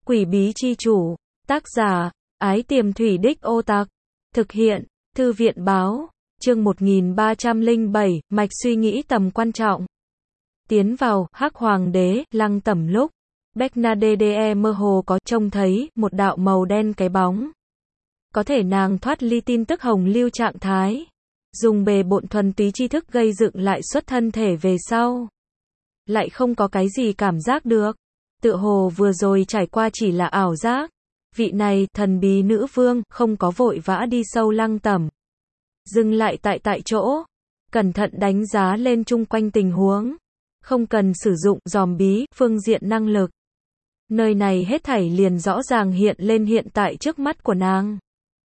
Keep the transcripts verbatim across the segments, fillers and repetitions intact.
Quỷ bí chi chủ. Tác giả, Ái Tiềm Thủy Đích Ô Tặc. Thực hiện, Thư viện báo. Chương một nghìn ba trăm lẻ bảy, mạch suy nghĩ tầm quan trọng. Tiến vào, Hắc Hoàng đế, Lăng Tẩm lúc, Bernadette mơ hồ có trông thấy một đạo màu đen cái bóng. Có thể nàng thoát ly tin tức hồng lưu trạng thái. Dùng bề bộn thuần túy tri thức gây dựng lại xuất thân thể về sau. Lại không có cái gì cảm giác được. Tựa hồ vừa rồi trải qua chỉ là ảo giác. Vị này, thần bí nữ vương, không có vội vã đi sâu Lăng Tẩm. Dừng lại tại tại chỗ. Cẩn thận đánh giá lên chung quanh tình huống. Không cần sử dụng dòm bí, phương diện năng lực. Nơi này hết thảy liền rõ ràng hiện lên hiện tại trước mắt của nàng.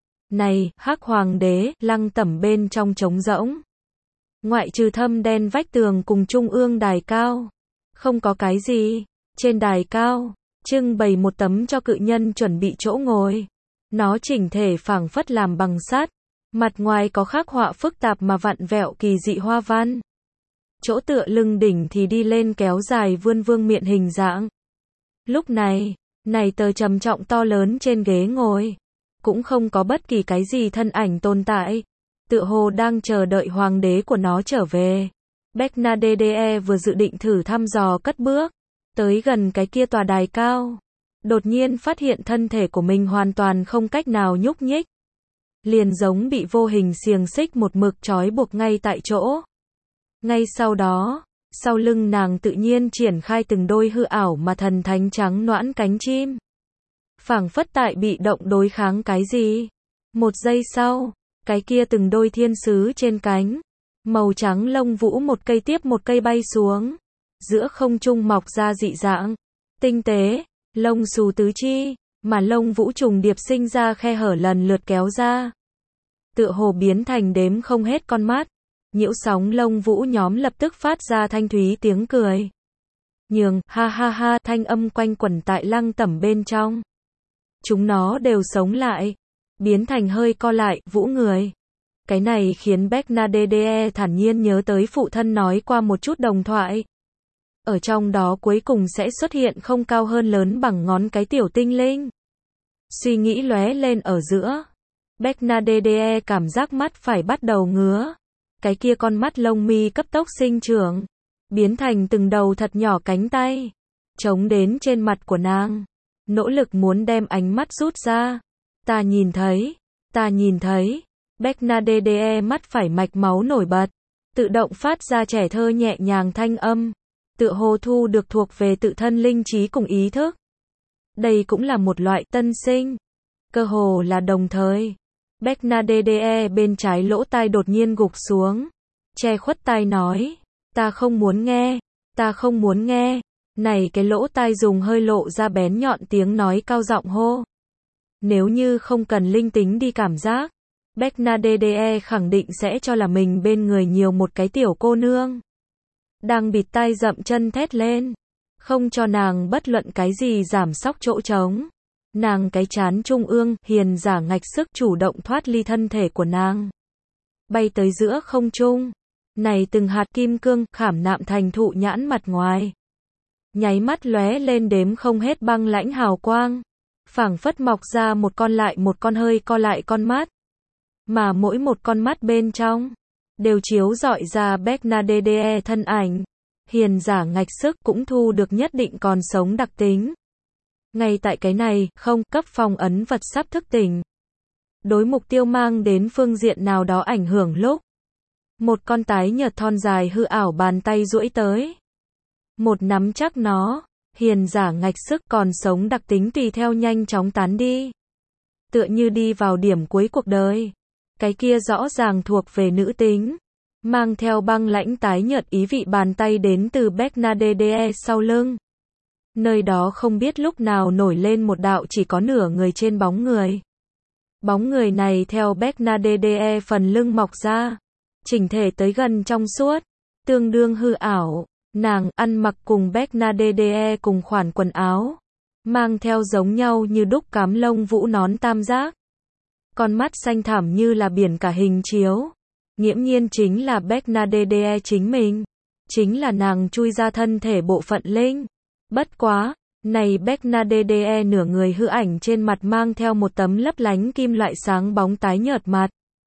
Này, Hắc Hoàng đế, Lăng Tẩm bên trong trống rỗng. Ngoại trừ thâm đen vách tường cùng trung ương đài cao. Không có cái gì. Trên đài cao, trưng bày một tấm cho cự nhân chuẩn bị chỗ ngồi. Nó chỉnh thể phảng phất làm bằng sắt. Mặt ngoài có khắc họa phức tạp mà vặn vẹo kỳ dị hoa văn. Chỗ tựa lưng đỉnh thì đi lên kéo dài vươn vương miện hình dạng. Lúc này, này tờ trầm trọng to lớn trên ghế ngồi. Cũng không có bất kỳ cái gì thân ảnh tồn tại. Tựa hồ đang chờ đợi hoàng đế của nó trở về. Bernadette vừa dự định thử thăm dò cất bước. Tới gần cái kia tòa đài cao. Đột nhiên phát hiện thân thể của mình hoàn toàn không cách nào nhúc nhích. Liền giống bị vô hình xiềng xích một mực trói buộc ngay tại chỗ. Ngay sau đó, sau lưng nàng tự nhiên triển khai từng đôi hư ảo mà thần thánh trắng noãn cánh chim. Phảng phất tại bị động đối kháng cái gì. Một giây sau, cái kia từng đôi thiên sứ trên cánh. Màu trắng lông vũ một cây tiếp một cây bay xuống. Giữa không trung mọc ra dị dạng. Tinh tế, lông xù tứ chi. Mà lông vũ trùng điệp sinh ra khe hở lần lượt kéo ra. Tựa hồ biến thành đếm không hết con mắt. Nhiễu sóng lông vũ nhóm lập tức phát ra thanh thúy tiếng cười. Nhường, ha ha ha, thanh âm quanh quẩn tại Lăng Tẩm bên trong. Chúng nó đều sống lại. Biến thành hơi co lại, vũ người. Cái này khiến Bernadette thản nhiên nhớ tới phụ thân nói qua một chút đồng thoại. Ở trong đó cuối cùng sẽ xuất hiện không cao hơn lớn bằng ngón cái tiểu tinh linh. Suy nghĩ lóe lên ở giữa. Bernadette cảm giác mắt phải bắt đầu ngứa. Cái kia con mắt lông mi cấp tốc sinh trưởng. Biến thành từng đầu thật nhỏ cánh tay. Chống đến trên mặt của nàng. Nỗ lực muốn đem ánh mắt rút ra. Ta nhìn thấy. Ta nhìn thấy. Bernadette mắt phải mạch máu nổi bật. Tự động phát ra trẻ thơ nhẹ nhàng thanh âm. Tựa hồ thu được thuộc về tự thân linh trí cùng ý thức. Đây cũng là một loại tân sinh. Cơ hồ là đồng thời. Bernadette bên trái lỗ tai đột nhiên gục xuống. Che khuất tai nói. Ta không muốn nghe. Ta không muốn nghe. Này cái lỗ tai dùng hơi lộ ra bén nhọn tiếng nói cao giọng hô. Nếu như không cần linh tính đi cảm giác. Bernadette khẳng định sẽ cho là mình bên người nhiều một cái tiểu cô nương. Đang bịt tai dậm chân thét lên. Không cho nàng bất luận cái gì giảm sóc chỗ trống. Nàng cái chán trung ương, hiền giả ngạch sức chủ động thoát ly thân thể của nàng. Bay tới giữa không trung. Này từng hạt kim cương, khảm nạm thành thụ nhãn mặt ngoài. Nháy mắt lóe lên đếm không hết băng lãnh hào quang. Phảng phất mọc ra một con lại một con hơi co lại con mắt. Mà mỗi một con mắt bên trong. Đều chiếu rọi ra Bernadette thân ảnh. Hiền giả ngạch sức cũng thu được nhất định còn sống đặc tính. Ngay tại cái này, không, cấp phong ấn vật sắp thức tỉnh. Đối mục tiêu mang đến phương diện nào đó ảnh hưởng lúc. Một con tái nhợt thon dài hư ảo bàn tay duỗi tới. Một nắm chắc nó, hiền giả ngạch sức còn sống đặc tính tùy theo nhanh chóng tán đi. Tựa như đi vào điểm cuối cuộc đời. Cái kia rõ ràng thuộc về nữ tính. Mang theo băng lãnh tái nhợt ý vị bàn tay đến từ Bernadette sau lưng. Nơi đó không biết lúc nào nổi lên một đạo chỉ có nửa người trên bóng người. Bóng người này theo Bernadette phần lưng mọc ra. Chỉnh thể tới gần trong suốt. Tương đương hư ảo. Nàng ăn mặc cùng Bernadette cùng khoản quần áo. Mang theo giống nhau như đúc cám lông vũ nón tam giác. Con mắt xanh thẳm như là biển cả hình chiếu. Nghiễm nhiên chính là Bernadette chính mình. Chính là nàng chui ra thân thể bộ phận linh. Bất quá, Này Bernadette, nửa người hư ảnh trên mặt mang theo một tấm lấp lánh kim loại sáng bóng tái nhợt mặt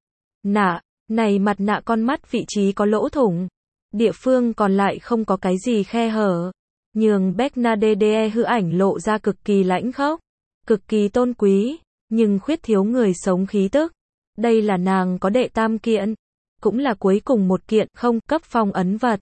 nạ, này mặt nạ con mắt vị trí có lỗ thủng, địa phương còn lại không có cái gì khe hở, nhường Bernadette hư ảnh lộ ra cực kỳ lãnh khốc, cực kỳ tôn quý, nhưng khuyết thiếu người sống khí tức. Đây là nàng có đệ tam kiện, cũng là cuối cùng một kiện không cấp phong ấn vật.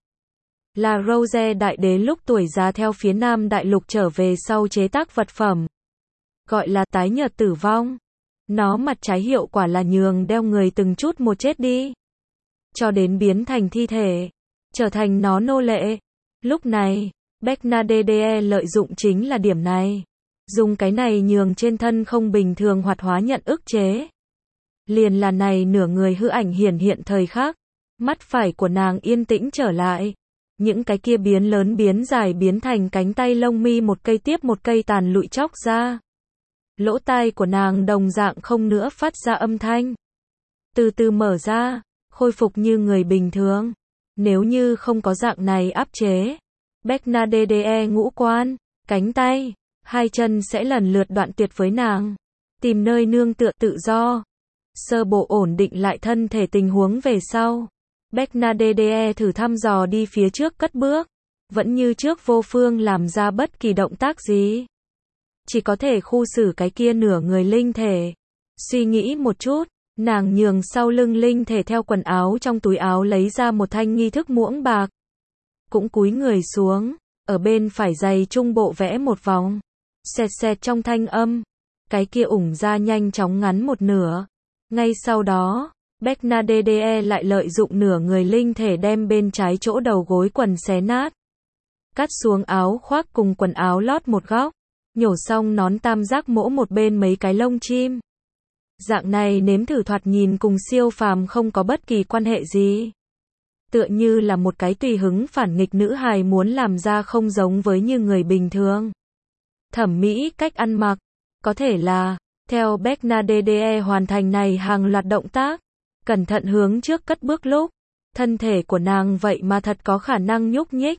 Là Rose đại đế lúc tuổi già theo phía Nam Đại Lục trở về sau chế tác vật phẩm. Gọi là tái nhợt tử vong. Nó mặt trái hiệu quả là nhường đeo người từng chút một chết đi. Cho đến biến thành thi thể. Trở thành nó nô lệ. Lúc này, Bernadette lợi dụng chính là điểm này. Dùng cái này nhường trên thân không bình thường hoạt hóa nhận ức chế. Liền là này nửa người hư ảnh hiển hiện thời khắc. Mắt phải của nàng yên tĩnh trở lại. Những cái kia biến lớn biến dài biến thành cánh tay lông mi một cây tiếp một cây tàn lụi chóc ra. Lỗ tai của nàng đồng dạng không nữa phát ra âm thanh. Từ từ mở ra, khôi phục như người bình thường. Nếu như không có dạng này áp chế, Bernadette ngũ quan, cánh tay, hai chân sẽ lần lượt đoạn tuyệt với nàng. Tìm nơi nương tựa tự do. Sơ bộ ổn định lại thân thể tình huống về sau. Bernadette thử thăm dò đi phía trước cất bước. Vẫn như trước vô phương làm ra bất kỳ động tác gì. Chỉ có thể khu xử cái kia nửa người linh thể. Suy nghĩ một chút, nàng nhường sau lưng linh thể theo quần áo trong túi áo lấy ra một thanh nghi thức muỗng bạc. Cũng cúi người xuống, ở bên phải giày trung bộ vẽ một vòng. Xẹt xẹt trong thanh âm. Cái kia ủng ra nhanh chóng ngắn một nửa. Ngay sau đó, Bernadette lại lợi dụng nửa người linh thể đem bên trái chỗ đầu gối quần xé nát. Cắt xuống áo khoác cùng quần áo lót một góc. Nhổ xong nón tam giác mỗ một bên mấy cái lông chim. Dạng này nếm thử thoạt nhìn cùng siêu phàm không có bất kỳ quan hệ gì. Tựa như là một cái tùy hứng phản nghịch nữ hài muốn làm ra không giống với như người bình thường. Thẩm mỹ cách ăn mặc. Có thể là, theo Bernadette hoàn thành này hàng loạt động tác. Cẩn thận hướng trước cất bước lúc. Thân thể của nàng vậy mà thật có khả năng nhúc nhích.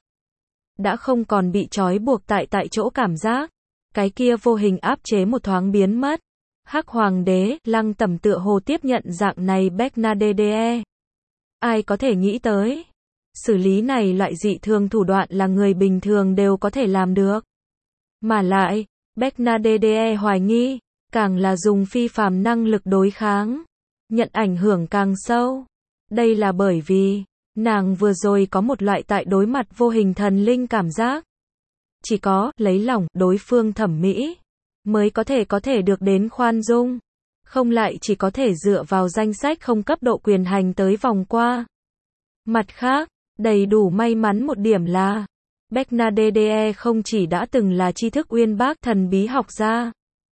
Đã không còn bị trói buộc tại tại chỗ cảm giác. Cái kia vô hình áp chế một thoáng biến mất. Hắc Hoàng đế, Lăng Tẩm tựa hồ tiếp nhận dạng này Bernadette. Ai có thể nghĩ tới. Xử lý này loại dị thường thủ đoạn là người bình thường đều có thể làm được. Mà lại, Bernadette hoài nghi, càng là dùng phi phàm năng lực đối kháng. Nhận ảnh hưởng càng sâu. Đây là bởi vì, nàng vừa rồi có một loại tại đối mặt vô hình thần linh cảm giác. Chỉ có lấy lòng đối phương thẩm mỹ mới có thể có thể được đến khoan dung, không lại chỉ có thể dựa vào danh sách không cấp độ quyền hành tới vòng qua. Mặt khác, đầy đủ may mắn một điểm là Bernadette không chỉ đã từng là tri thức uyên bác thần bí học gia,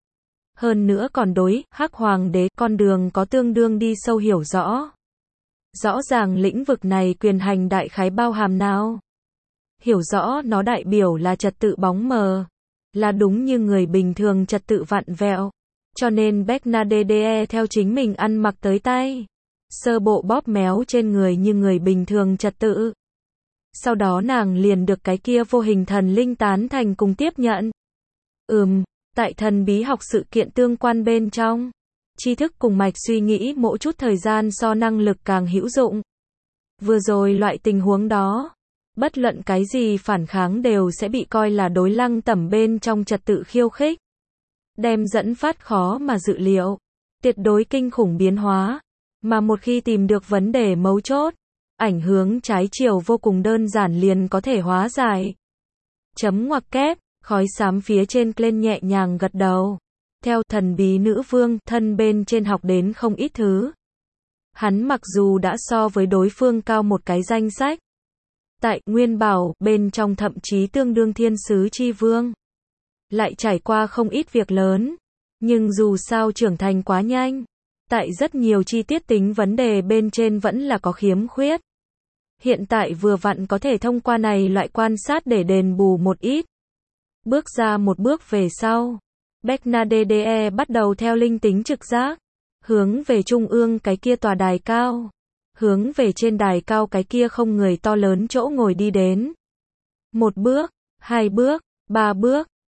hơn nữa còn đối Hắc Hoàng đế con đường có tương đương đi sâu hiểu rõ. Rõ ràng lĩnh vực này quyền hành đại khái bao hàm nào. Hiểu rõ nó đại biểu là trật tự bóng mờ, là đúng như người bình thường trật tự vặn vẹo. Cho nên Bernadette theo chính mình ăn mặc tới tay. Sơ bộ bóp méo trên người như người bình thường trật tự. Sau đó nàng liền được cái kia vô hình thần linh tán thành cùng tiếp nhận. Ừm, tại thần bí học sự kiện tương quan bên trong. Tri thức cùng mạch suy nghĩ mỗi chút thời gian so năng lực càng hữu dụng. Vừa rồi loại tình huống đó. Bất luận cái gì phản kháng đều sẽ bị coi là đối Lăng Tẩm bên trong trật tự khiêu khích. Đem dẫn phát khó mà dự liệu. Tuyệt đối kinh khủng biến hóa. Mà một khi tìm được vấn đề mấu chốt, ảnh hướng trái chiều vô cùng đơn giản liền có thể hóa giải. Chấm ngoặc kép, khói xám phía trên lên nhẹ nhàng gật đầu. Theo thần bí nữ vương, thân bên trên học đến không ít thứ. Hắn mặc dù đã so với đối phương cao một cái danh sách. Tại Nguyên Bảo, bên trong thậm chí tương đương thiên sứ chi vương. Lại trải qua không ít việc lớn. Nhưng dù sao trưởng thành quá nhanh. Tại rất nhiều chi tiết tính vấn đề bên trên vẫn là có khiếm khuyết. Hiện tại vừa vặn có thể thông qua này loại quan sát để đền bù một ít. Bước ra một bước về sau. Bernadette bắt đầu theo linh tính trực giác. Hướng về trung ương cái kia tòa đài cao. Hướng về trên đài cao cái kia không người to lớn chỗ ngồi đi đến. Một bước, hai bước, ba bước,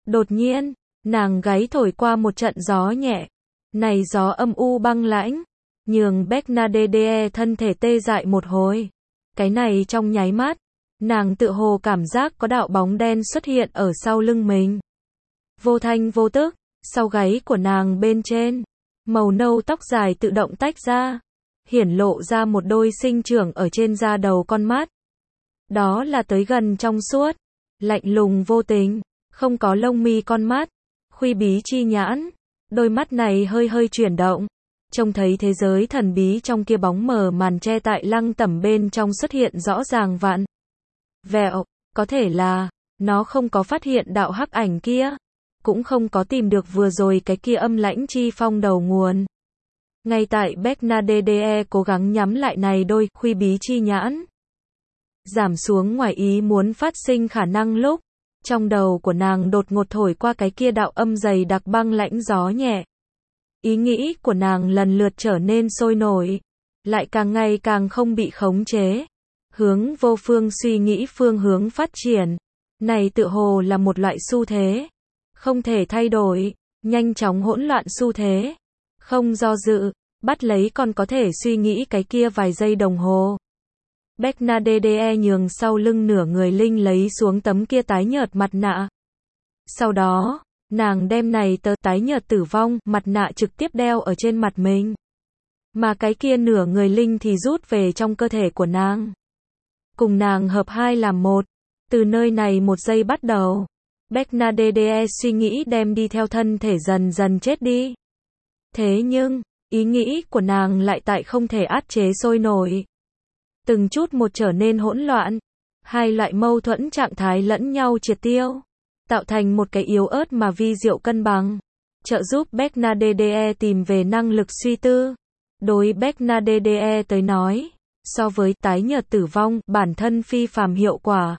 Đột nhiên, nàng gáy thổi qua một trận gió nhẹ. Này gió âm u băng lãnh, nhường Bernadette thân thể tê dại một hồi. Cái này trong nháy mắt, nàng tự hồ cảm giác có đạo bóng đen xuất hiện ở sau lưng mình. Vô thanh vô tức, sau gáy của nàng bên trên, màu nâu tóc dài tự động tách ra, hiển lộ ra một đôi sinh trưởng ở trên da đầu con mắt. Đó là tới gần trong suốt, lạnh lùng vô tình, không có lông mi con mắt, khuy bí chi nhãn. Đôi mắt này hơi hơi chuyển động, trông thấy thế giới thần bí trong kia bóng mờ màn che tại lăng tẩm bên trong xuất hiện rõ ràng vặn vẹo, có thể là nó không có phát hiện đạo hắc ảnh kia, cũng không có tìm được vừa rồi cái kia âm lãnh chi phong đầu nguồn. Ngay tại Bernadette cố gắng nhắm lại này đôi khuy bí chi nhãn, giảm xuống ngoài ý muốn phát sinh khả năng lúc, trong đầu của nàng đột ngột thổi qua cái kia đạo âm dày đặc băng lãnh gió nhẹ. Ý nghĩ của nàng lần lượt trở nên sôi nổi, lại càng ngày càng không bị khống chế, hướng vô phương suy nghĩ phương hướng phát triển. Này tự hồ là một loại xu thế, không thể thay đổi, nhanh chóng hỗn loạn xu thế, không do dự, bắt lấy còn có thể suy nghĩ cái kia vài giây đồng hồ. Bernadette nhường sau lưng nửa người linh lấy xuống tấm kia tái nhợt mặt nạ. Sau đó, nàng đem này tờ tái nhợt tử vong mặt nạ trực tiếp đeo ở trên mặt mình. Mà cái kia nửa người linh thì rút về trong cơ thể của nàng. Cùng nàng hợp hai làm một. Từ nơi này một giây bắt đầu, Bernadette suy nghĩ đem đi theo thân thể dần dần chết đi. Thế nhưng, ý nghĩ của nàng lại tại không thể áp chế sôi nổi. Từng chút một trở nên hỗn loạn. Hai loại mâu thuẫn trạng thái lẫn nhau triệt tiêu, tạo thành một cái yếu ớt mà vi diệu cân bằng, trợ giúp Bernadette tìm về năng lực suy tư. Đối Bernadette tới nói, so với tái nhợt tử vong, bản thân phi phàm hiệu quả,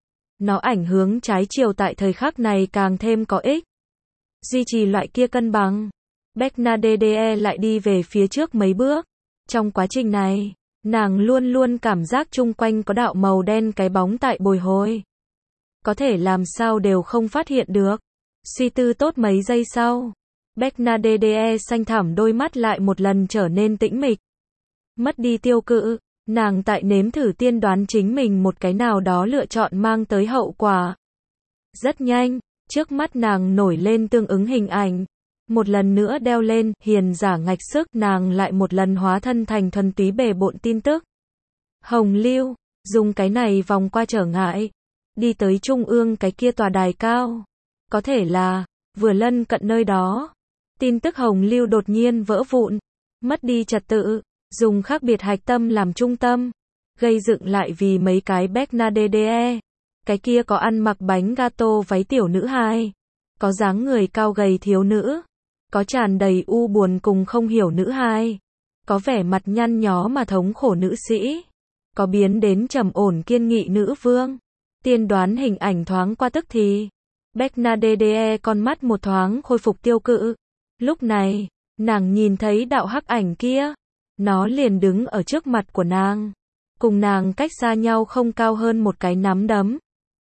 nó ảnh hưởng trái chiều tại thời khắc này càng thêm có ích. Duy trì loại kia cân bằng, Bernadette lại đi về phía trước mấy bước. Trong quá trình này, nàng luôn luôn cảm giác chung quanh có đạo màu đen cái bóng tại bồi hồi. Có thể làm sao đều không phát hiện được. Suy tư tốt mấy giây sau, Bernadette xanh thẳm đôi mắt lại một lần trở nên tĩnh mịch. Mất đi tiêu cự, nàng tại nếm thử tiên đoán chính mình một cái nào đó lựa chọn mang tới hậu quả. Rất nhanh, trước mắt nàng nổi lên tương ứng hình ảnh. Một lần nữa đeo lên, hiền giả ngạch sức, nàng lại một lần hóa thân thành thuần túy bề bộn tin tức. Hồng lưu, dùng cái này vòng qua trở ngại, đi tới trung ương cái kia tòa đài cao. Có thể là, vừa lân cận nơi đó, tin tức hồng lưu đột nhiên vỡ vụn, mất đi trật tự, dùng khác biệt hạch tâm làm trung tâm, gây dựng lại vì mấy cái Bernadette. Cái kia có ăn mặc bánh gato váy tiểu nữ hài, có dáng người cao gầy thiếu nữ, có tràn đầy u buồn cùng không hiểu nữ hài, có vẻ mặt nhăn nhó mà thống khổ nữ sĩ, có biến đến trầm ổn kiên nghị nữ vương. Tiên đoán hình ảnh thoáng qua tức thì, Bernadette con mắt một thoáng khôi phục tiêu cự. Lúc này, nàng nhìn thấy đạo hắc ảnh kia, nó liền đứng ở trước mặt của nàng, cùng nàng cách xa nhau không cao hơn một cái nắm đấm.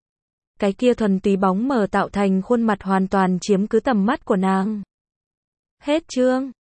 Cái kia thuần túy bóng mờ tạo thành khuôn mặt hoàn toàn chiếm cứ tầm mắt của nàng. Hết chương.